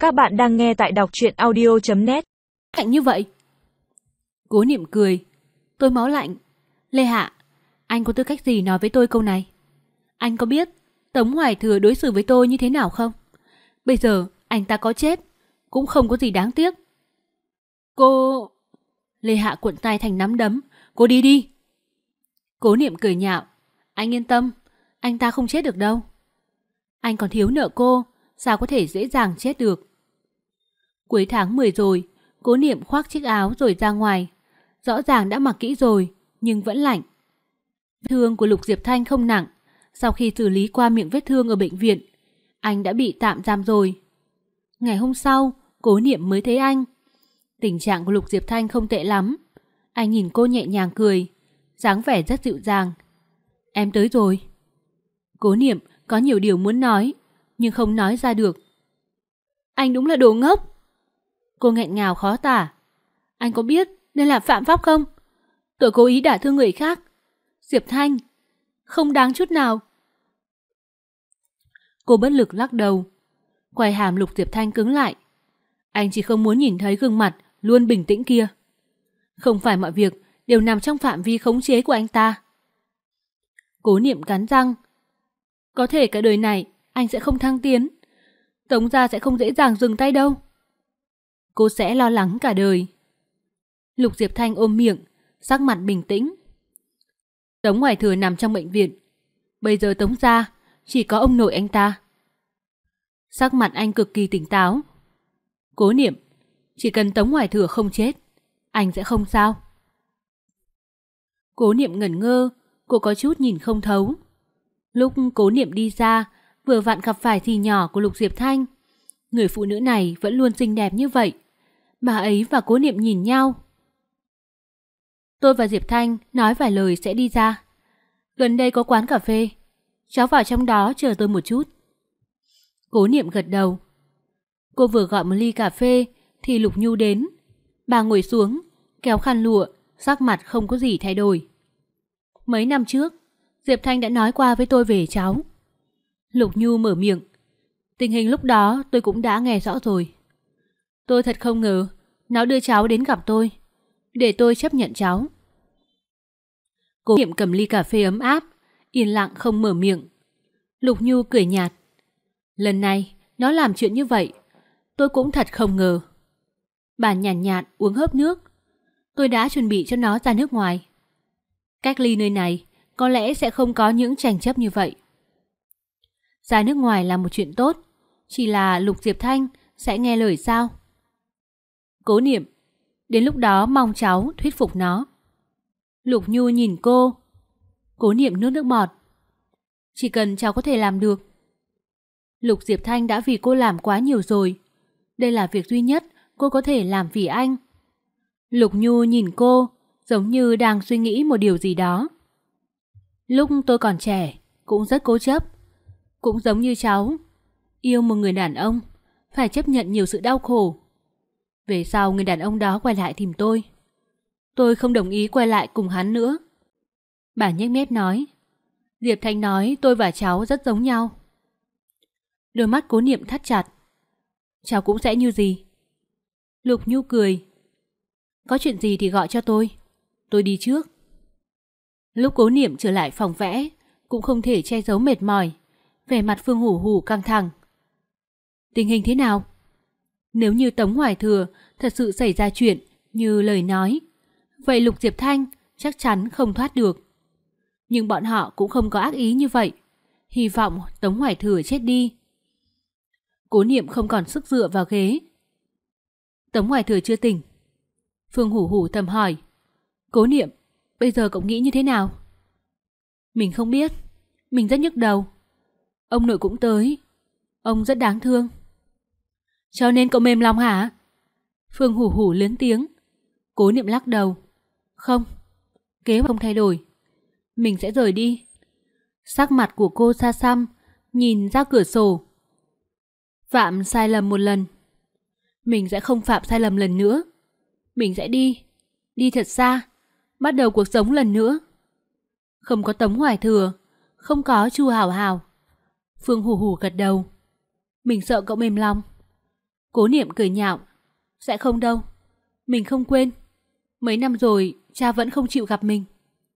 Các bạn đang nghe tại đọc truyện audio.net. Lạnh như vậy. Cố Niệm cười. Tôi máu lạnh. Lê Hạ, anh có tư cách gì nói với tôi câu này? Anh có biết Tống Hoài Thừa đối xử với tôi như thế nào không? Bây giờ anh ta có chết cũng không có gì đáng tiếc. Cô... Lê Hạ cuộn tay thành nắm đấm. Cô đi đi. Cố Niệm cười nhạo. Anh yên tâm, anh ta không chết được đâu. Anh còn thiếu nợ cô, sao có thể dễ dàng chết được. Cuối tháng 10 rồi, Cố Niệm khoác chiếc áo rồi ra ngoài. Rõ ràng đã mặc kỹ rồi, nhưng vẫn lạnh. Vết thương của Lục Diệp Thanh không nặng. Sau khi xử lý qua miệng vết thương ở bệnh viện, anh đã bị tạm giam rồi. Ngày hôm sau, Cố Niệm mới thấy anh. Tình trạng của Lục Diệp Thanh không tệ lắm. Anh nhìn cô nhẹ nhàng cười, dáng vẻ rất dịu dàng. Em tới rồi. Cố Niệm có nhiều điều muốn nói, nhưng không nói ra được. Anh đúng là đồ ngốc. Cô nghẹn ngào khó tả. Anh có biết nên là phạm pháp không? Tôi cố ý đả thương người khác. Diệp Thanh, không đáng chút nào. Cô bất lực lắc đầu. Quai hàm Lục Diệp Thanh cứng lại. Anh chỉ không muốn nhìn thấy gương mặt luôn bình tĩnh kia. Không phải mọi việc đều nằm trong phạm vi khống chế của anh ta. Cố Niệm cắn răng. Có thể cả đời này anh sẽ không thăng tiến. Tống gia sẽ không dễ dàng dừng tay đâu. Cô sẽ lo lắng cả đời. Lục Diệp Thanh ôm miệng, sắc mặt bình tĩnh. Tống Hoài Thừa nằm trong bệnh viện. Bây giờ Tống gia chỉ có ông nội anh ta. Sắc mặt anh cực kỳ tỉnh táo. Cố Niệm, chỉ cần Tống Hoài Thừa không chết, anh sẽ không sao. Cố Niệm ngẩn ngơ, cô có chút nhìn không thấu. Lúc Cố Niệm đi ra, vừa vặn gặp phải dì nhỏ của Lục Diệp Thanh. Người phụ nữ này vẫn luôn xinh đẹp như vậy. Bà ấy và Cố Niệm nhìn nhau. Tôi và Diệp Thanh nói vài lời sẽ đi ra. Gần đây có quán cà phê. Cháu vào trong đó chờ tôi một chút. Cố Niệm gật đầu. Cô vừa gọi một ly cà phê thì Lục Nhu đến. Bà ngồi xuống, kéo khăn lụa, sắc mặt không có gì thay đổi. Mấy năm trước, Diệp Thanh đã nói qua với tôi về cháu. Lục Nhu mở miệng. Tình hình lúc đó tôi cũng đã nghe rõ rồi. Tôi thật không ngờ nó đưa cháu đến gặp tôi, để tôi chấp nhận cháu. Cố Niệm cầm ly cà phê ấm áp, yên lặng không mở miệng. Lục Nhu cười nhạt. Lần này nó làm chuyện như vậy, tôi cũng thật không ngờ. Bà nhàn nhạt uống hớp nước. Tôi đã chuẩn bị cho nó ra nước ngoài. Cách ly nơi này có lẽ sẽ không có những tranh chấp như vậy. Ra nước ngoài là một chuyện tốt, chỉ là Lục Diệp Thanh sẽ nghe lời sao? Cố Niệm, đến lúc đó mong cháu thuyết phục nó. Lục Nhu nhìn cô. Cố Niệm nuốt nước bọt. Chỉ cần cháu có thể làm được. Lục Diệp Thanh đã vì cô làm quá nhiều rồi. Đây là việc duy nhất cô có thể làm vì anh. Lục Nhu nhìn cô, giống như đang suy nghĩ một điều gì đó. Lúc tôi còn trẻ, cũng rất cố chấp. Cũng giống như cháu, yêu một người đàn ông, phải chấp nhận nhiều sự đau khổ. Về sau người đàn ông đó quay lại tìm tôi. Tôi không đồng ý quay lại cùng hắn nữa. Bà nhếch mép nói. Diệp Thanh nói tôi và cháu rất giống nhau. Đôi mắt Cố Niệm thắt chặt. Cháu cũng sẽ như gì? Lục Nhu cười. Có chuyện gì thì gọi cho tôi đi trước. Lúc Cố Niệm trở lại phòng vẽ, cũng không thể che giấu mệt mỏi. Vẻ mặt Phương Hủ Hủ căng thẳng. Tình hình thế nào? Nếu như Tống Hoài Thừa thật sự xảy ra chuyện như lời nói, vậy Lục Diệp Thanh chắc chắn không thoát được. Nhưng bọn họ cũng không có ác ý như vậy. Hy vọng Tống Hoài Thừa chết đi. Cố Niệm không còn sức dựa vào ghế. Tống Hoài Thừa chưa tỉnh. Phương Hủ Hủ thầm hỏi. Cố Niệm, bây giờ cậu nghĩ như thế nào? Mình không biết. Mình rất nhức đầu. Ông nội cũng tới. Ông rất đáng thương. Cho nên cậu mềm lòng hả? Phương Hủ Hủ lớn tiếng. Cố Niệm lắc đầu. Không, kế hoạch không thay đổi. Mình sẽ rời đi. Sắc mặt của cô xa xăm, nhìn ra cửa sổ. Phạm sai lầm một lần, mình sẽ không phạm sai lầm lần nữa. Mình sẽ đi thật xa, bắt đầu cuộc sống lần nữa. Không có Tống Hoài Thừa, không có Chu Hảo Hảo. Phương Hủ Hủ gật đầu. Mình sợ cậu mềm lòng. Cố Niệm cười nhạo. Sẽ không đâu. Mình không quên. Mấy năm rồi cha vẫn không chịu gặp mình.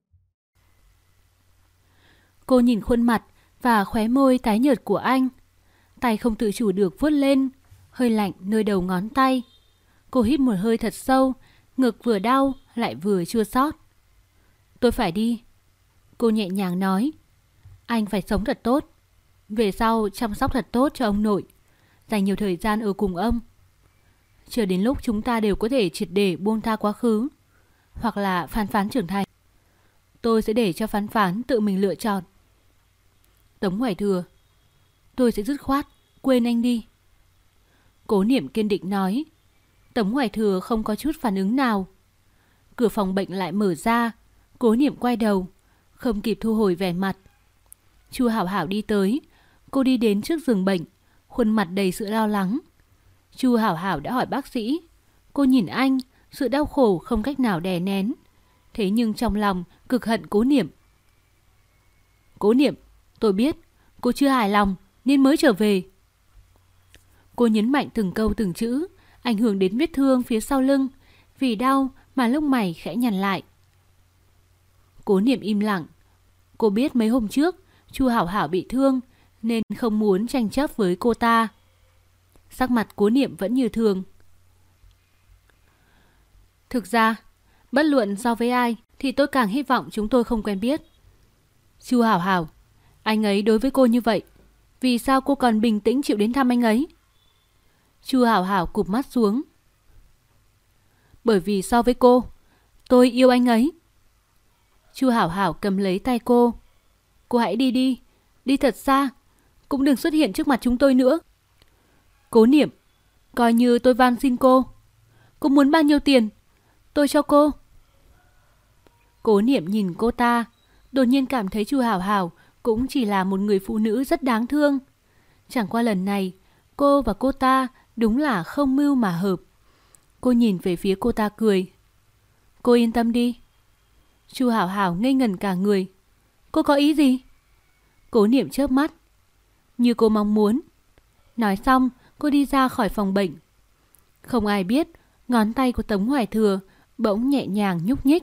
Cô nhìn khuôn mặt và khóe môi tái nhợt của anh. Tay không tự chủ được vuốt lên, hơi lạnh nơi đầu ngón tay. Cô hít một hơi thật sâu, ngực vừa đau lại vừa chua xót. Tôi phải đi. Cô nhẹ nhàng nói. Anh phải sống thật tốt. Về sau chăm sóc thật tốt cho ông nội. Dành nhiều thời gian ở cùng ông. Chờ đến lúc chúng ta đều có thể triệt để buông tha quá khứ. Hoặc là Phán Phán trưởng thành. Tôi sẽ để cho Phán Phán tự mình lựa chọn. Tống Hoài Thừa, tôi sẽ dứt khoát quên anh đi. Cố Niệm kiên định nói. Tống Hoài Thừa không có chút phản ứng nào. Cửa phòng bệnh lại mở ra. Cố Niệm quay đầu, không kịp thu hồi vẻ mặt. Chu Hảo Hảo đi tới. Cô đi đến trước giường bệnh, khuôn mặt đầy sự lo lắng. Chu Hảo Hảo đã hỏi bác sĩ. Cô nhìn anh, sự đau khổ không cách nào đè nén. Thế nhưng trong lòng cực hận Cố Niệm. Cố Niệm, tôi biết cô chưa hài lòng nên mới trở về. Cô nhấn mạnh từng câu từng chữ, ảnh hưởng đến vết thương phía sau lưng. Vì đau mà lông mày khẽ nhăn lại. Cố Niệm im lặng. Cô biết mấy hôm trước Chu Hảo Hảo bị thương nên không muốn tranh chấp với cô ta. Sắc mặt Cố Niệm vẫn như thường. Thực ra, bất luận so với ai thì tôi càng hy vọng chúng tôi không quen biết. Chu Hảo Hảo, anh ấy đối với cô như vậy, vì sao cô còn bình tĩnh chịu đến thăm anh ấy? Chu Hảo Hảo cụp mắt xuống. Bởi vì so với cô, tôi yêu anh ấy. Chu Hảo Hảo cầm lấy tay cô. Cô hãy đi đi, đi thật xa, cũng đừng xuất hiện trước mặt chúng tôi nữa. Cố Niệm, coi như tôi van xin cô. Cô muốn bao nhiêu tiền, tôi cho cô. Cố Niệm nhìn cô ta, đột nhiên cảm thấy Chu Hảo Hảo cũng chỉ là một người phụ nữ rất đáng thương. Chẳng qua lần này, cô và cô ta đúng là không mưu mà hợp. Cô nhìn về phía cô ta cười. Cô yên tâm đi. Chu Hảo Hảo ngây ngẩn cả người. Cô có ý gì? Cố Niệm chớp mắt. Như cô mong muốn. Nói xong, cô đi ra khỏi phòng bệnh. Không ai biết, ngón tay của Tống Hoài Thừa bỗng nhẹ nhàng nhúc nhích.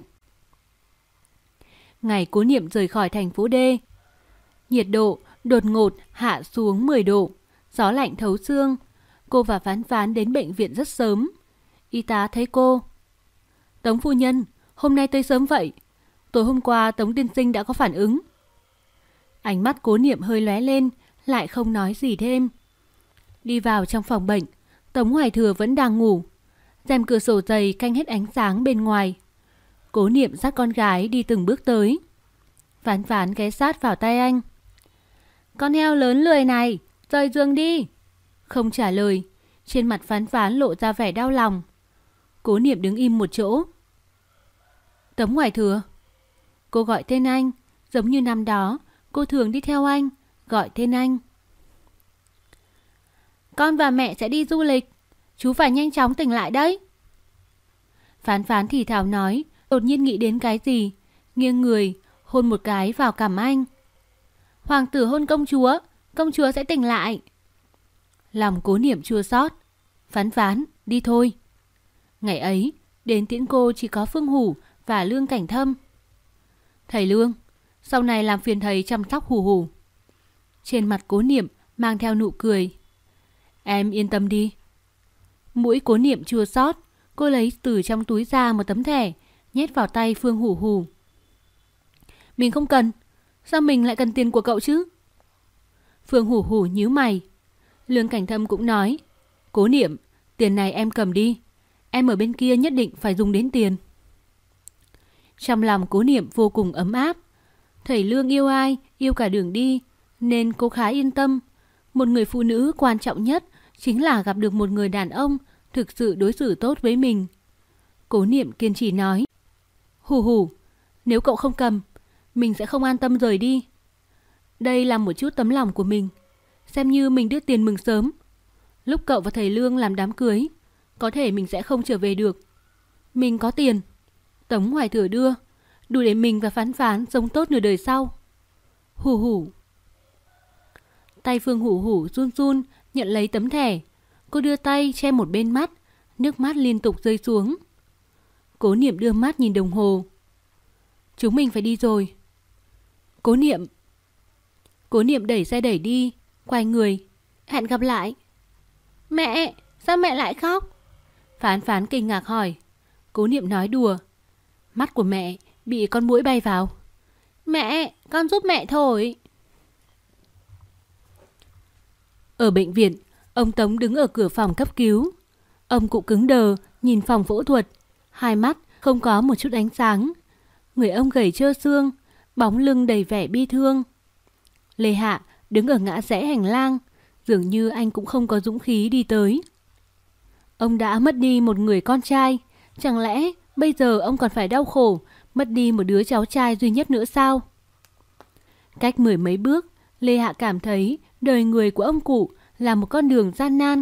Ngày Cố Niệm rời khỏi thành phố D, nhiệt độ đột ngột hạ xuống 10 độ, gió lạnh thấu xương. Cô và Phán Phán đến bệnh viện rất sớm. Y tá thấy cô. Tống phu nhân, hôm nay tới sớm vậy. Tối hôm qua Tống tiên sinh đã có phản ứng. Ánh mắt Cố Niệm hơi lóe lên, lại không nói gì thêm. Đi vào trong phòng bệnh, Tống Hoài Thừa vẫn đang ngủ. Rèm cửa sổ dày canh hết ánh sáng bên ngoài. Cố Niệm dắt con gái đi từng bước tới. Phán Phán ghé sát vào tay anh. Con heo lớn lười này, rời giường đi. Không trả lời. Trên mặt Phán Phán lộ ra vẻ đau lòng. Cố Niệm đứng im một chỗ. Tống Hoài Thừa. Cô gọi tên anh, giống như năm đó cô thường đi theo anh, gọi tên anh. Con và mẹ sẽ đi du lịch, chú phải nhanh chóng tỉnh lại đấy. Phán Phán thì thào nói, đột nhiên nghĩ đến cái gì, nghiêng người hôn một cái vào cằm anh. Hoàng tử hôn công chúa sẽ tỉnh lại. Lòng Cố Niệm chua xót. Phán Phán, đi thôi. Ngày ấy, đến tiễn cô chỉ có Phương Hủ và Lương Cảnh Thâm. Thầy Lương, sau này làm phiền thầy chăm sóc Hủ Hủ. Trên mặt Cố Niệm mang theo nụ cười. Em yên tâm đi. Mũi Cố Niệm chua xót, cô lấy từ trong túi ra một tấm thẻ, nhét vào tay Phương Hủ Hủ. Mình không cần, sao mình lại cần tiền của cậu chứ? Phương Hủ Hủ nhíu mày. Lương Cảnh Thâm cũng nói, Cố Niệm, tiền này em cầm đi, em ở bên kia nhất định phải dùng đến tiền. Trong lòng Cố Niệm vô cùng ấm áp. Thầy Lương yêu ai, yêu cả đường đi, nên cô khá yên tâm. Một người phụ nữ quan trọng nhất chính là gặp được một người đàn ông thực sự đối xử tốt với mình. Cố Niệm kiên trì nói, Hủ Hủ, nếu cậu không cầm, mình sẽ không an tâm rời đi. Đây là một chút tấm lòng của mình, xem như mình đưa tiền mừng sớm. Lúc cậu và thầy Lương làm đám cưới, có thể mình sẽ không trở về được. Mình có tiền, Tống Hoài Thừa đưa, đủ để mình và Phán Phán sống tốt nửa đời sau. Hủ Hủ. Tay Phương Hủ Hủ run run nhận lấy tấm thẻ. Cô đưa tay che một bên mắt, nước mắt liên tục rơi xuống. Cố Niệm đưa mắt nhìn đồng hồ. Chúng mình phải đi rồi. Cố Niệm đẩy xe đẩy đi, quay người. Hẹn gặp lại. Mẹ, sao mẹ lại khóc? Phán Phán kinh ngạc hỏi. Cố Niệm nói đùa. Mắt của mẹ bị con muỗi bay vào. Mẹ, con giúp mẹ thổi. Ở bệnh viện, ông Tống đứng ở cửa phòng cấp cứu. Ông cụ cứng đờ nhìn phòng phẫu thuật, hai mắt không có một chút ánh sáng. Người ông gầy trơ xương, bóng lưng đầy vẻ bi thương. Lê Hạ đứng ở ngã rẽ hành lang, dường như anh cũng không có dũng khí đi tới. Ông đã mất đi một người con trai, chẳng lẽ bây giờ ông còn phải đau khổ mất đi một đứa cháu trai duy nhất nữa sao? Cách 10 mấy bước, Lê Hạ cảm thấy đời người của ông cụ là một con đường gian nan.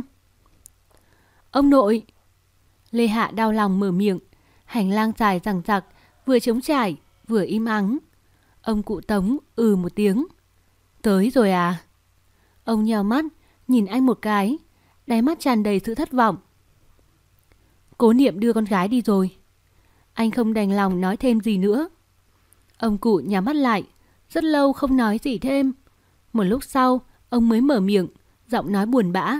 Ông nội! Lê Hạ đau lòng mở miệng. Hành lang dài dằng dặc, vừa trống trải, vừa im ắng. Ông cụ Tống một tiếng. Tới rồi à? Ông nheo mắt, nhìn anh một cái, đáy mắt tràn đầy sự thất vọng. Cố Niệm đưa con gái đi rồi. Anh không đành lòng nói thêm gì nữa. Ông cụ nhắm mắt lại, rất lâu không nói gì thêm. Một lúc sau, ông mới mở miệng, giọng nói buồn bã.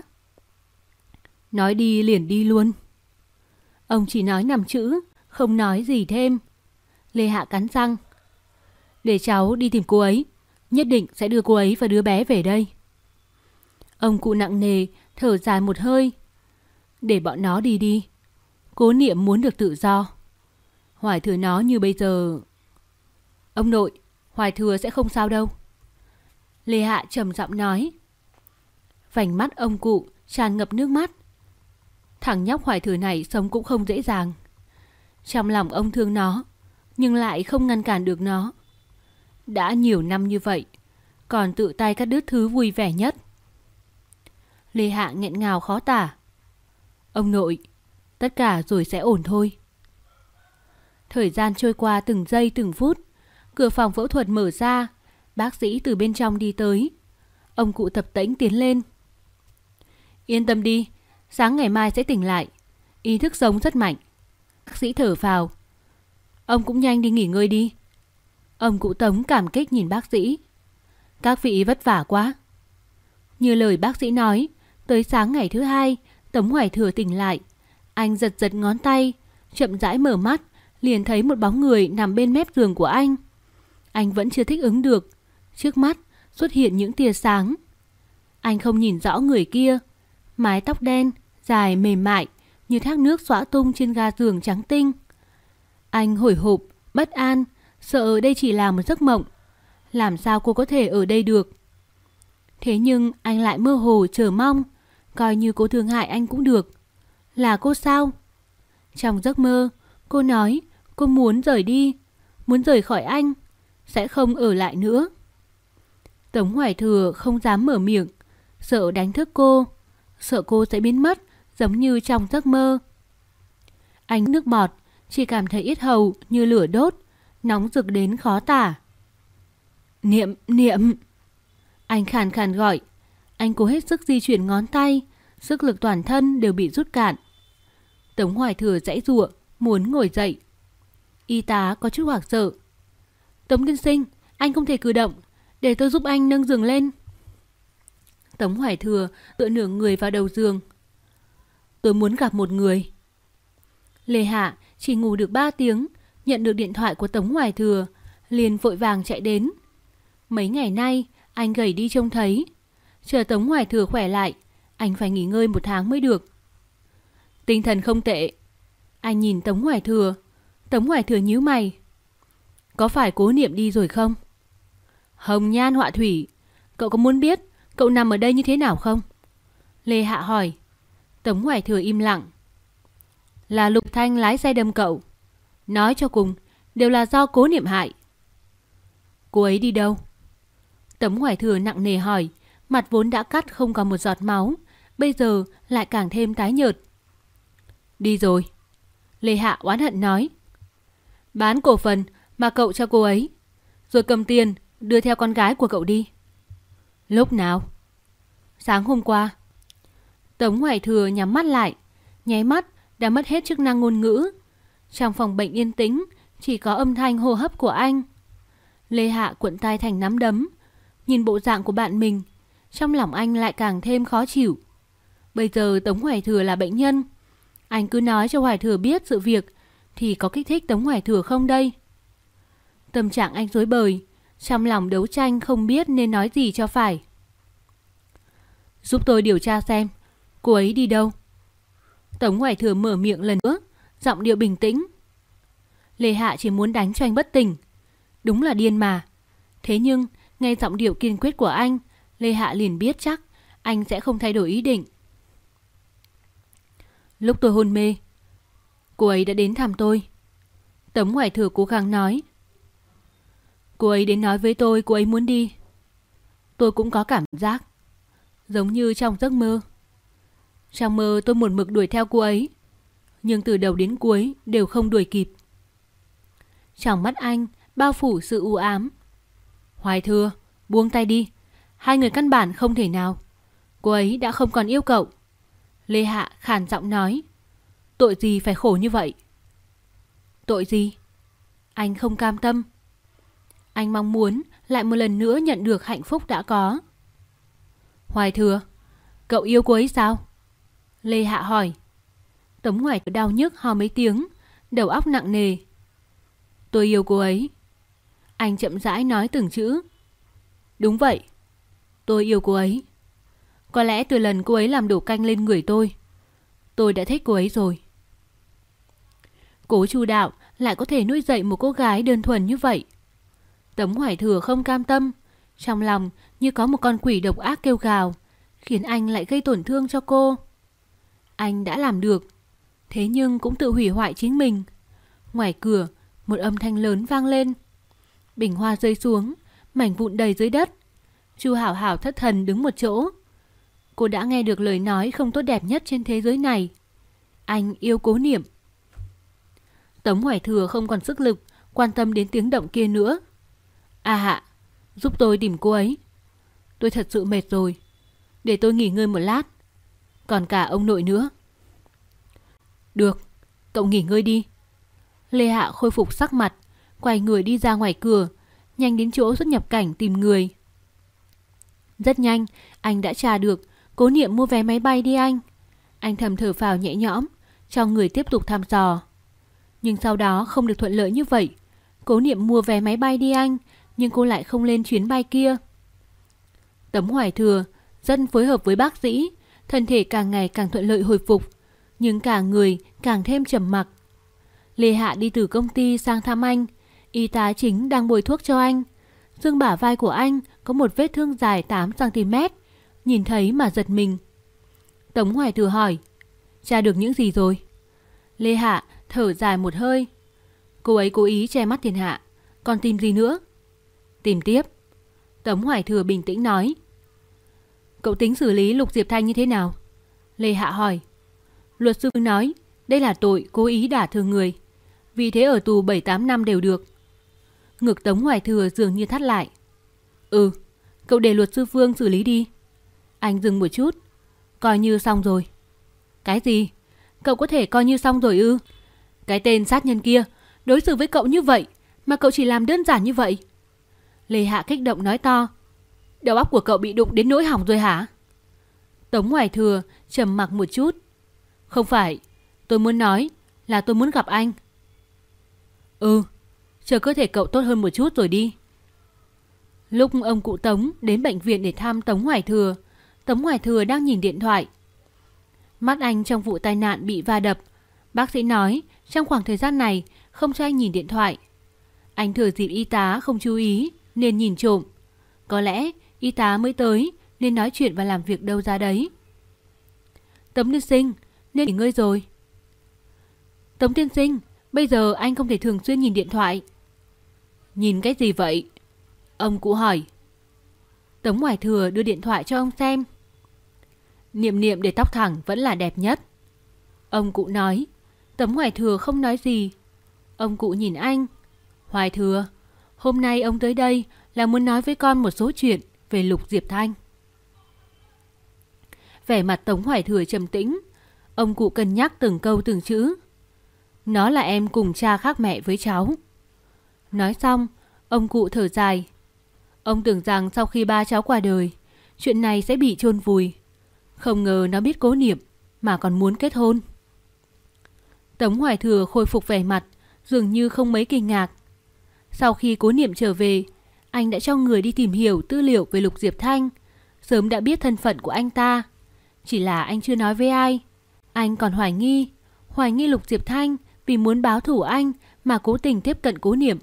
Nói đi liền đi luôn. Ông chỉ nói 5 chữ, không nói gì thêm. Lê Hạ cắn răng. Để cháu đi tìm cô ấy, nhất định sẽ đưa cô ấy và đứa bé về đây. Ông cụ nặng nề, thở dài một hơi. Để bọn nó đi đi. Cố Niệm muốn được tự do. Hoài Thừa nó như bây giờ. Ông nội, Hoài Thừa sẽ không sao đâu. Lê Hạ trầm giọng nói. Vành mắt ông cụ tràn ngập nước mắt. Thằng nhóc Hoài Thừa này sống cũng không dễ dàng. Trong lòng ông thương nó, nhưng lại không ngăn cản được nó. Đã nhiều năm như vậy, còn tự tay cắt đứt thứ vui vẻ nhất. Lê Hạ nghẹn ngào khó tả. Ông nội, tất cả rồi sẽ ổn thôi. Thời gian trôi qua từng giây từng phút. Cửa phòng phẫu thuật mở ra. Bác sĩ từ bên trong đi tới. Ông cụ tập tễnh tiến lên. Yên tâm đi, sáng ngày mai sẽ tỉnh lại. Ý thức sống rất mạnh. Bác sĩ thở phào. Ông cũng nhanh đi nghỉ ngơi đi. Ông cụ Tống cảm kích nhìn bác sĩ. Các vị vất vả quá. Như lời bác sĩ nói, tới sáng ngày thứ 2, Tống Hoài Thừa tỉnh lại. Anh giật giật ngón tay, chậm rãi mở mắt, liền thấy một bóng người nằm bên mép giường của anh. Anh vẫn chưa thích ứng được. Trước mắt xuất hiện những tia sáng. Anh không nhìn rõ người kia. Mái tóc đen, dài mềm mại, như thác nước xõa tung trên ga giường trắng tinh. Anh hồi hộp, bất an, sợ đây chỉ là một giấc mộng. Làm sao cô có thể ở đây được? Thế nhưng anh lại mơ hồ chờ mong. Coi như cô thương hại anh cũng được. Là cô sao? Trong giấc mơ, cô nói cô muốn rời đi, muốn rời khỏi anh, sẽ không ở lại nữa. Tống Hoài Thừa không dám mở miệng, sợ đánh thức cô, sợ cô sẽ biến mất giống như trong giấc mơ. Anh nước bọt, chỉ cảm thấy yết hầu như lửa đốt, nóng rực đến khó tả. Niệm, Niệm. Anh khàn khàn gọi. Anh cố hết sức di chuyển ngón tay, sức lực toàn thân đều bị rút cạn. Tống Hoài Thừa giãy giụa, muốn ngồi dậy. Y tá có chút hoảng sợ. Tống tiên sinh, anh không thể cử động, để tôi giúp anh nâng giường lên. Tống Hoài Thừa tựa nửa người vào đầu giường. Tôi muốn gặp một người. Lê Hạ chỉ ngủ được 3 tiếng, nhận được điện thoại của Tống Hoài Thừa, liền vội vàng chạy đến. Mấy ngày nay anh gầy đi trông thấy. Chờ Tống Hoài Thừa khỏe lại, anh phải nghỉ ngơi 1 tháng mới được. Tinh thần không tệ. Anh nhìn Tống Hoài Thừa. Tống Hoài Thừa nhíu mày. Có phải Cố Niệm đi rồi không? Hồng nhan họa thủy, cậu có muốn biết cậu nằm ở đây như thế nào không? Lê Hạ hỏi. Tống Hoài Thừa im lặng. Là Lục Thanh lái xe đâm cậu. Nói cho cùng, đều là do Cố Niệm hại. Cô ấy đi đâu? Tống Hoài Thừa nặng nề hỏi, mặt vốn đã cắt không còn một giọt máu, bây giờ lại càng thêm tái nhợt. Đi rồi. Lê Hạ oán hận nói. Bán cổ phần mà cậu cho cô ấy, rồi cầm tiền đưa theo con gái của cậu đi. Lúc nào? Sáng hôm qua. Tống Hoài Thừa nhắm mắt lại, nháy mắt đã mất hết chức năng ngôn ngữ. Trong phòng bệnh yên tĩnh, chỉ có âm thanh hô hấp của anh. Lê Hạ cuộn tay thành nắm đấm, nhìn bộ dạng của bạn mình, trong lòng anh lại càng thêm khó chịu. Bây giờ Tống Hoài Thừa là bệnh nhân, anh cứ nói cho Hoài Thừa biết sự việc thì có kích thích Tống Hoài Thừa không đây? Tâm trạng anh rối bời, trong lòng đấu tranh không biết nên nói gì cho phải. Giúp tôi điều tra xem cô ấy đi đâu. Tống Hoài Thừa mở miệng lần nữa, giọng điệu bình tĩnh. Lê Hạ chỉ muốn đánh cho anh bất tỉnh. Đúng là điên mà. Thế nhưng nghe giọng điệu kiên quyết của anh, Lê Hạ liền biết chắc anh sẽ không thay đổi ý định. Lúc tôi hôn mê, cô ấy đã đến thăm tôi. Tống Hoài Thừa cố gắng nói. Cô ấy đến nói với tôi cô ấy muốn đi. Tôi cũng có cảm giác giống như trong giấc mơ. Trong mơ tôi một mực đuổi theo cô ấy, nhưng từ đầu đến cuối đều không đuổi kịp. Trong mắt anh bao phủ sự u ám. Hoài Thừa, buông tay đi. Hai người căn bản không thể nào. Cô ấy đã không còn yêu cậu. Lê Hạ khàn giọng nói. Tội gì phải khổ như vậy? Tội gì? Anh không cam tâm. Anh mong muốn lại một lần nữa nhận được hạnh phúc đã có. Hoài Thừa, cậu yêu cô ấy sao? Lê Hạ hỏi. Tống Hoài Thừa đau nhức ho mấy tiếng, đầu óc nặng nề. Tôi yêu cô ấy. Anh chậm rãi nói từng chữ. Đúng vậy, tôi yêu cô ấy. Có lẽ từ lần cô ấy làm đổ canh lên người tôi đã thích cô ấy rồi. Cố Chu Đạo lại có thể nuôi dạy một cô gái đơn thuần như vậy. Tống Hoài Thừa không cam tâm, trong lòng như có một con quỷ độc ác kêu gào, khiến anh lại gây tổn thương cho cô. Anh đã làm được, thế nhưng cũng tự hủy hoại chính mình. Ngoài cửa, một âm thanh lớn vang lên. Bình hoa rơi xuống, mảnh vụn đầy dưới đất. Chu Hảo Hảo thất thần đứng một chỗ. Cô đã nghe được lời nói không tốt đẹp nhất trên thế giới này. Anh yêu Cố Niệm. Tống Hoài Thừa không còn sức lực quan tâm đến tiếng động kia nữa. À Hạ, giúp tôi tìm cô ấy. Tôi thật sự mệt rồi. Để tôi nghỉ ngơi một lát. Còn cả ông nội nữa. Được, cậu nghỉ ngơi đi. Lê Hạ khôi phục sắc mặt, quay người đi ra ngoài cửa, nhanh đến chỗ xuất nhập cảnh tìm người. Rất nhanh, anh đã tra được Cố Niệm mua vé máy bay đi Anh. Anh thầm thở phào nhẹ nhõm, cho người tiếp tục thăm dò. Nhưng sau đó không được thuận lợi như vậy. Cố Niệm mua vé máy bay đi Anh, nhưng cô lại không lên chuyến bay kia. Tống Hoài Thừa dân phối hợp với bác sĩ, thân thể càng ngày càng thuận lợi hồi phục, nhưng cả người càng thêm trầm mặc. Lê Hạ đi từ công ty sang thăm anh, y tá chính đang bôi thuốc cho anh. Xương bả vai của anh có một vết thương dài 8 cm, nhìn thấy mà giật mình. Tống Hoài Thừa hỏi, tra được những gì rồi? Lê Hạ thở dài một hơi. Cô ấy cố ý che mắt thiên hạ, còn tìm gì nữa? Tìm tiếp. Tống Hoài Thừa bình tĩnh nói. Cậu tính xử lý Lục Diệp Thanh như thế nào? Lê Hạ hỏi. Luật sư nói đây là tội cố ý đả thương người, vì thế ở tù 7-8 năm đều được. Ngực Tống Hoài Thừa dường như thắt lại. Cậu để luật sư Phương xử lý đi. Anh dừng một chút. Coi như xong rồi. Cái gì? Cậu có thể coi như xong rồi ư? Cái tên sát nhân kia đối xử với cậu như vậy mà cậu chỉ làm đơn giản như vậy? Lê Hạ kích động nói to. Đầu óc của cậu bị đụng đến nỗi hỏng rồi hả? Tống Hoài Thừa trầm mặc một chút. Không phải, tôi muốn nói là tôi muốn gặp anh. Chờ cơ thể cậu tốt hơn một chút rồi đi. Lúc ông cụ Tống đến bệnh viện để thăm Tống Hoài Thừa, Tống Hoài Thừa đang nhìn điện thoại. Mắt anh trong vụ tai nạn bị va đập. Bác sĩ nói trong khoảng thời gian này không cho anh nhìn điện thoại. Anh thừa dịp y tá không chú ý nên nhìn trộm. Có lẽ y tá mới tới nên nói chuyện và làm việc đâu ra đấy. Tống tiên sinh, nên nghỉ ngơi rồi. Tống tiên sinh, bây giờ anh không thể thường xuyên nhìn điện thoại. Nhìn cái gì vậy? Ông cụ hỏi. Tống Hoài Thừa đưa điện thoại cho ông xem. Niệm Niệm để tóc thẳng vẫn là đẹp nhất. Ông cụ nói. Tống Hoài Thừa không nói gì. Ông cụ nhìn anh. Hoài Thừa, hôm nay ông tới đây là muốn nói với con một số chuyện về Lục Diệp Thanh. vẻ mặt Tống Hoài Thừa trầm tĩnh. Ông cụ cân nhắc từng câu từng chữ. Nó là em cùng cha khác mẹ với cháu. Nói xong, ông cụ thở dài. Ông tưởng rằng sau khi ba cháu qua đời, chuyện này sẽ bị chôn vùi. Không ngờ nó biết Cố Niệm mà còn muốn kết hôn. Tống Hoài Thừa khôi phục vẻ mặt, dường như không mấy kinh ngạc. Sau khi Cố Niệm trở về, anh đã cho người đi tìm hiểu tư liệu về Lục Diệp Thanh, sớm đã biết thân phận của anh ta. Chỉ là anh chưa nói với ai. Anh còn hoài nghi Lục Diệp Thanh vì muốn báo thù anh mà cố tình tiếp cận Cố Niệm.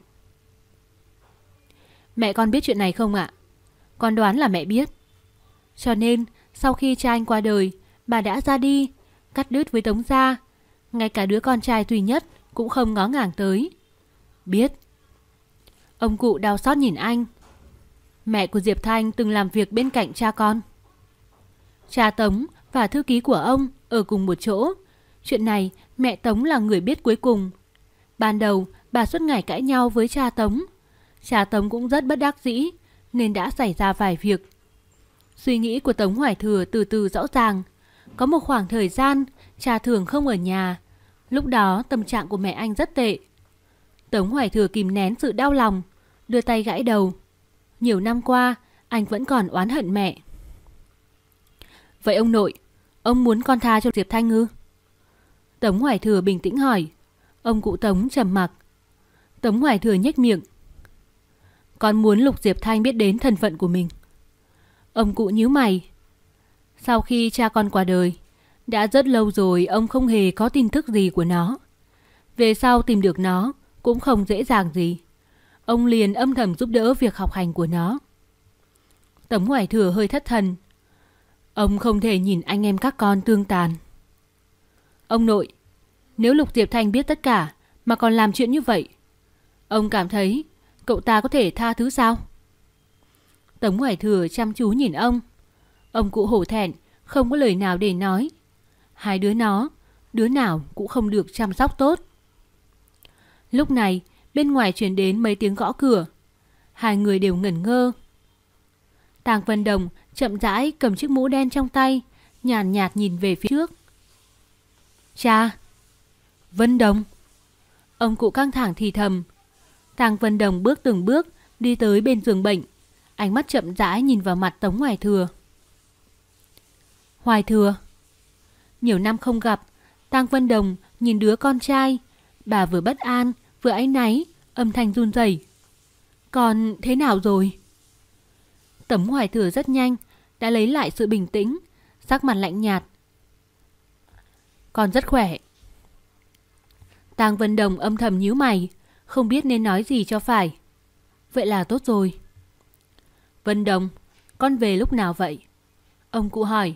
Mẹ con biết chuyện này không ạ? Con đoán là mẹ biết. Cho nên sau khi cha anh qua đời, bà đã ra đi, cắt đứt với Tống gia. Ngay cả đứa con trai duy nhất cũng không ngó ngàng tới. Biết. Ông cụ đau xót nhìn anh. Mẹ của Diệp Thanh từng làm việc bên cạnh cha con. Cha Tống và thư ký của ông ở cùng một chỗ. Chuyện này mẹ Tống là người biết cuối cùng. Ban đầu bà suốt ngày cãi nhau với cha Tống. Cha Tống cũng rất bất đắc dĩ nên đã xảy ra vài việc. Suy nghĩ của Tống Hoài Thừa từ từ rõ ràng. Có một khoảng thời gian cha thường không ở nhà. Lúc đó tâm trạng của mẹ anh rất tệ. Tống Hoài Thừa kìm nén sự đau lòng, đưa tay gãi đầu. Nhiều năm qua anh vẫn còn oán hận mẹ. Vậy ông nội, ông muốn con tha cho Diệp Thanh ư? Tống Hoài Thừa bình tĩnh hỏi. Ông cụ Tống trầm mặc. Tống Hoài Thừa nhếch miệng. Con muốn Lục Diệp Thanh biết đến thân phận của mình. Ông cụ nhíu mày. Sau khi cha con qua đời, đã rất lâu rồi ông không hề có tin tức gì của nó. Về sau tìm được nó cũng không dễ dàng gì. Ông liền âm thầm giúp đỡ việc học hành của nó. Tống Hoài Thừa hơi thất thần. Ông không thể nhìn anh em các con tương tàn. Ông nội, nếu Lục Diệp Thanh biết tất cả mà còn làm chuyện như vậy, ông cảm thấy cậu ta có thể tha thứ sao? Tống Hoài Thừa chăm chú nhìn ông. Ông cụ hổ thẹn, không có lời nào để nói. Hai đứa nó, đứa nào cũng không được chăm sóc tốt. Lúc này, bên ngoài truyền đến mấy tiếng gõ cửa. Hai người đều ngẩn ngơ. Tàng Vân Đồng chậm rãi cầm chiếc mũ đen trong tay, nhàn nhạt nhìn về phía trước. Cha! Vân Đồng! Ông cụ căng thẳng thì thầm. Tàng Vân Đồng bước từng bước đi tới bên giường bệnh, ánh mắt chậm rãi nhìn vào mặt Tống Hoài Thừa. Hoài Thừa! Nhiều năm không gặp, Tàng Vân Đồng nhìn đứa con trai, bà vừa bất an vừa áy náy, âm thanh run rẩy. Con thế nào rồi? Tống Hoài Thừa rất nhanh đã lấy lại sự bình tĩnh, sắc mặt lạnh nhạt. Con rất khỏe. Tàng Vân Đồng âm thầm nhíu mày, không biết nên nói gì cho phải. Vậy là tốt rồi. Vân Đồng, con về lúc nào vậy? Ông cụ hỏi.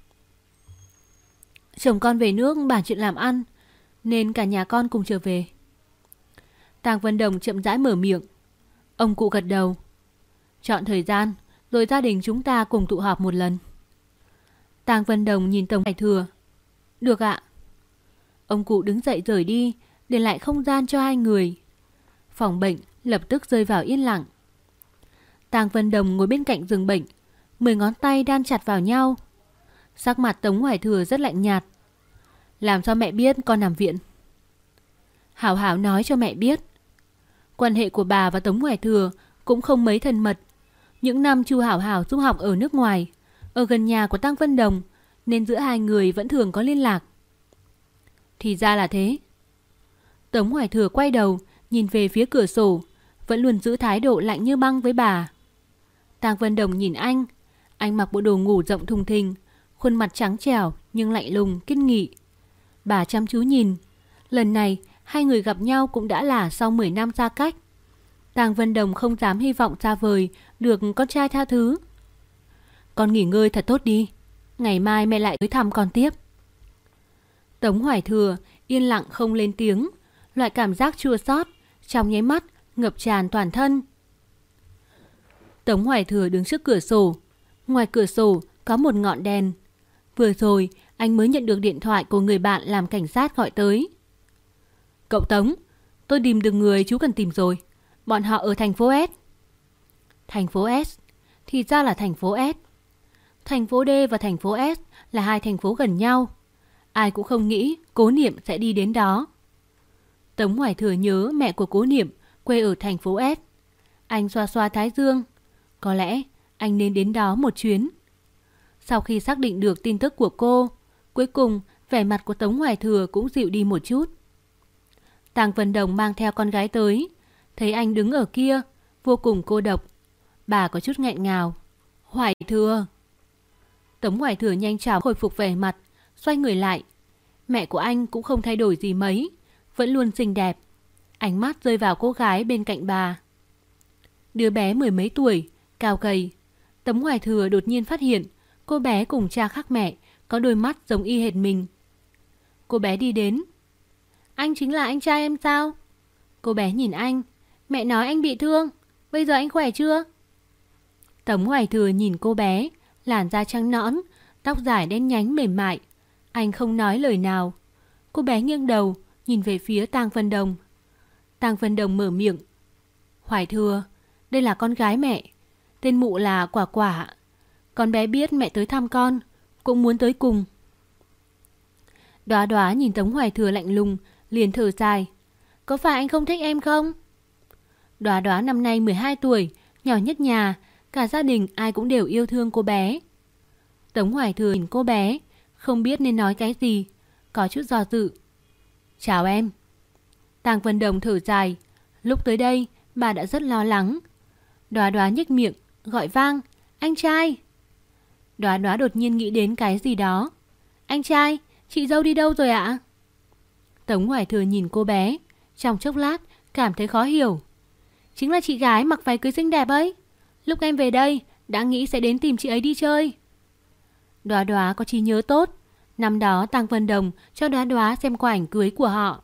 Chồng con về nước bàn chuyện làm ăn, nên cả nhà con cùng trở về. Tàng Vân Đồng chậm rãi mở miệng. Ông cụ gật đầu. Chọn thời gian, rồi gia đình chúng ta cùng tụ họp một lần. Tàng Vân Đồng nhìn Tống Hoài Thừa. Được ạ. Ông cụ đứng dậy rời đi, để lại không gian cho hai người. Phòng bệnh lập tức rơi vào yên lặng. Tàng Vân Đồng ngồi bên cạnh giường bệnh, 10 ngón tay đan chặt vào nhau. Sắc mặt Tống Hoài Thừa rất lạnh nhạt. Làm sao mẹ biết con nằm viện? Hảo Hảo nói cho mẹ biết. Quan hệ của bà và Tống Hoài Thừa cũng không mấy thân mật. Những năm Chu Hảo Hảo du học ở nước ngoài, ở gần nhà của Tang Vân Đồng, nên giữa hai người vẫn thường có liên lạc. Thì ra là thế. Tống Hoài Thừa quay đầu, nhìn về phía cửa sổ, vẫn luôn giữ thái độ lạnh như băng với bà. Tang Vân Đồng nhìn anh mặc bộ đồ ngủ rộng thùng thình, khuôn mặt trắng trẻo nhưng lạnh lùng, kiên nghị. Bà chăm chú nhìn. Lần này hai người gặp nhau cũng đã là sau 10 năm xa cách. Tang Vân Đồng không dám hy vọng xa vời được con trai tha thứ. Con nghỉ ngơi thật tốt đi, ngày mai mẹ lại tới thăm con tiếp. Tống Hoài Thừa yên lặng không lên tiếng, loại cảm giác chua xót trong nháy mắt ngập tràn toàn thân. Tống Hoài Thừa đứng trước cửa sổ. Ngoài cửa sổ có một ngọn đèn. Vừa rồi anh mới nhận được điện thoại của người bạn làm cảnh sát gọi tới. Cậu Tống, tôi tìm được người chú cần tìm rồi. Bọn họ ở thành phố S. Thành phố S? Thì ra là thành phố S. Thành phố D và thành phố S là hai thành phố gần nhau. Ai cũng không nghĩ Cố Niệm sẽ đi đến đó. Tống Hoài Thừa nhớ mẹ của Cố Niệm quê ở thành phố S. Anh xoa xoa thái dương. Có lẽ anh nên đến đó một chuyến. Sau khi xác định được tin tức của cô, cuối cùng vẻ mặt của Tống Hoài Thừa cũng dịu đi một chút. Tàng Vân Đồng mang theo con gái tới, thấy anh đứng ở kia, vô cùng cô độc. Bà có chút nghẹn ngào. Hoài Thừa. Tống Hoài Thừa nhanh chóng khôi phục vẻ mặt, xoay người lại. Mẹ của anh cũng không thay đổi gì mấy, vẫn luôn xinh đẹp. Ánh mắt rơi vào cô gái bên cạnh bà. Đứa bé mười mấy tuổi, cao gầy. Tống Hoài Thừa đột nhiên phát hiện cô bé cùng cha khác mẹ, có đôi mắt giống y hệt mình. Cô bé đi đến. Anh chính là anh trai em sao? Cô bé nhìn anh. Mẹ nói anh bị thương, bây giờ anh khỏe chưa? Tống Hoài Thừa nhìn cô bé, làn da trắng nõn, tóc dài đen nhánh mềm mại. Anh không nói lời nào. Cô bé nghiêng đầu, nhìn về phía Tang Vân Đồng. Tang Vân Đồng mở miệng. Hoài Thừa, đây là con gái mẹ, tên mụ là Quả Quả. Con bé biết mẹ tới thăm con, cũng muốn tới cùng. Đóa Đóa nhìn Tống Hoài Thừa lạnh lùng, liền thở dài. Có phải anh không thích em không? Đóa Đóa năm nay 12 tuổi, nhỏ nhất nhà, cả gia đình ai cũng đều yêu thương cô bé. Tống Hoài Thừa nhìn cô bé, không biết nên nói cái gì, có chút do dự. Chào em. Tang Vân Đồng thở dài. Lúc tới đây, bà đã rất lo lắng. Đóa Đóa nhếch miệng, gọi vang. Anh trai. Đóa Đóa đột nhiên nghĩ đến cái gì đó. Anh trai, chị dâu đi đâu rồi ạ? Tống Hoài Thừa nhìn cô bé, trong chốc lát cảm thấy khó hiểu. Chính là chị gái mặc váy cưới xinh đẹp ấy. Lúc em về đây, đã nghĩ sẽ đến tìm chị ấy đi chơi. Đóa Đóa có trí nhớ tốt. Năm đó Tang Vân Đồng cho Đóa Đóa xem qua ảnh cưới của họ.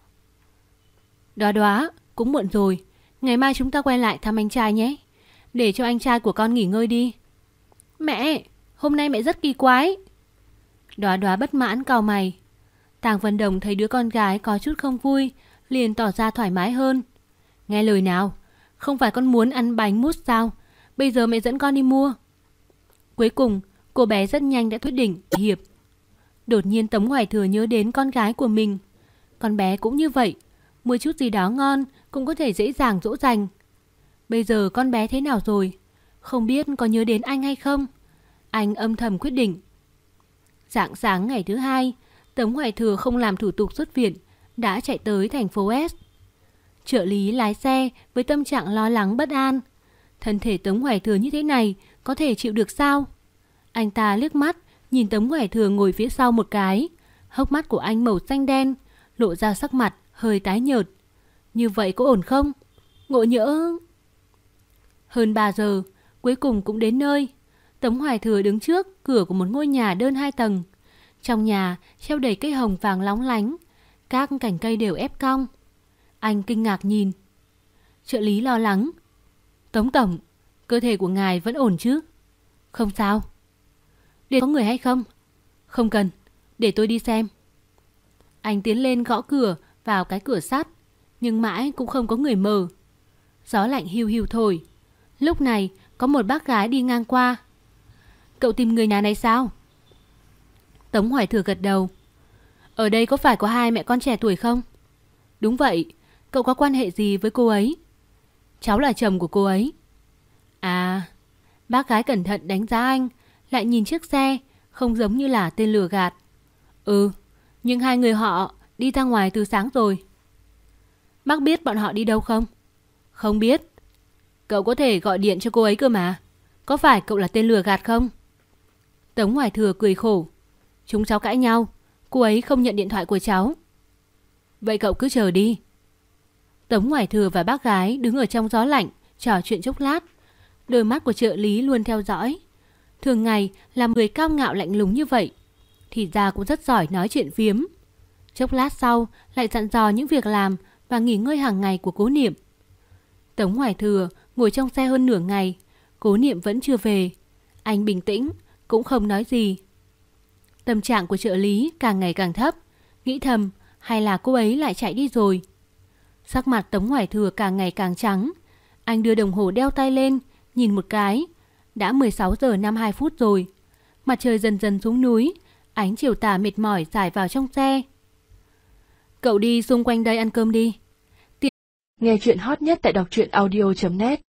Đóa Đóa, cũng muộn rồi, ngày mai chúng ta quay lại thăm anh trai nhé. Để cho anh trai của con nghỉ ngơi đi. Mẹ, hôm nay mẹ rất kỳ quái. Đóa Đóa bất mãn cau mày. Tang Vân Đồng thấy đứa con gái có chút không vui, liền tỏ ra thoải mái hơn. Nghe lời nào, không phải con muốn ăn bánh mousse sao? Bây giờ mẹ dẫn con đi mua. Cuối cùng, cô bé rất nhanh đã quyết định hiệp. Đột nhiên Tống Hoài Thừa nhớ đến con gái của mình. Con bé cũng như vậy, mua chút gì đó ngon cũng có thể dễ dàng dỗ dành. Bây giờ con bé thế nào rồi? Không biết có nhớ đến anh hay không? Anh âm thầm quyết định. Rạng sáng ngày thứ hai, Tống Hoài Thừa không làm thủ tục xuất viện, đã chạy tới thành phố S. Trợ lý lái xe với tâm trạng lo lắng bất an. Thân thể Tống Hoài Thừa như thế này có thể chịu được sao? Anh ta liếc mắt nhìn Tống Hoài Thừa ngồi phía sau một cái. Hốc mắt của anh màu xanh đen, lộ ra sắc mặt hơi tái nhợt. Như vậy có ổn không? Ngộ nhỡ... Hơn 3 giờ, cuối cùng cũng đến nơi. Tống Hoài Thừa đứng trước cửa của một ngôi nhà đơn 2 tầng. Trong nhà treo đầy cây hồng vàng lóng lánh, các cành cây đều ép cong. Anh kinh ngạc nhìn. Trợ lý lo lắng. Tống tổng, cơ thể của ngài vẫn ổn chứ? Không sao. Để có người hay không? Không cần, để tôi đi xem. Anh tiến lên gõ cửa vào cái cửa sắt, nhưng mãi cũng không có người mở. Gió lạnh hiu hiu thổi. Lúc này có một bác gái đi ngang qua. Cậu tìm người nhà này sao? Tống Hoài Thừa gật đầu. Ở đây có phải có hai mẹ con trẻ tuổi không? Đúng vậy. Cậu có quan hệ gì với cô ấy? Cháu là chồng của cô ấy. À, bác gái cẩn thận đánh giá anh, lại nhìn chiếc xe, không giống như là tên lừa gạt. Ừ, nhưng hai người họ đi ra ngoài từ sáng rồi. Bác biết bọn họ đi đâu không? Không biết. Cậu có thể gọi điện cho cô ấy cơ mà. Có phải cậu là tên lừa gạt không? Tống Hoài Thừa cười khổ. Chúng cháu cãi nhau, cô ấy không nhận điện thoại của cháu. Vậy cậu cứ chờ đi. Tống Hoài Thừa và bác gái đứng ở trong gió lạnh, trò chuyện chốc lát. Đôi mắt của trợ lý luôn theo dõi. Thường ngày làm người cao ngạo lạnh lùng như vậy, thì ra cũng rất giỏi nói chuyện phiếm. Chốc lát sau lại dặn dò những việc làm và nghỉ ngơi hàng ngày của Cố Niệm. Tống Hoài Thừa ngồi trong xe hơn nửa ngày, Cố Niệm vẫn chưa về. Anh bình tĩnh, cũng không nói gì. Tâm trạng của trợ lý càng ngày càng thấp, nghĩ thầm hay là cô ấy lại chạy đi rồi. Sắc mặt Tống Hoài Thừa càng ngày càng trắng. Anh đưa đồng hồ đeo tay lên, nhìn một cái. Đã 16 giờ 52 phút rồi. Mặt trời dần dần xuống núi, ánh chiều tà mệt mỏi rải vào trong xe. Cậu đi xung quanh đây ăn cơm đi. Nghe chuyện hot nhất tại đọc truyện audio.net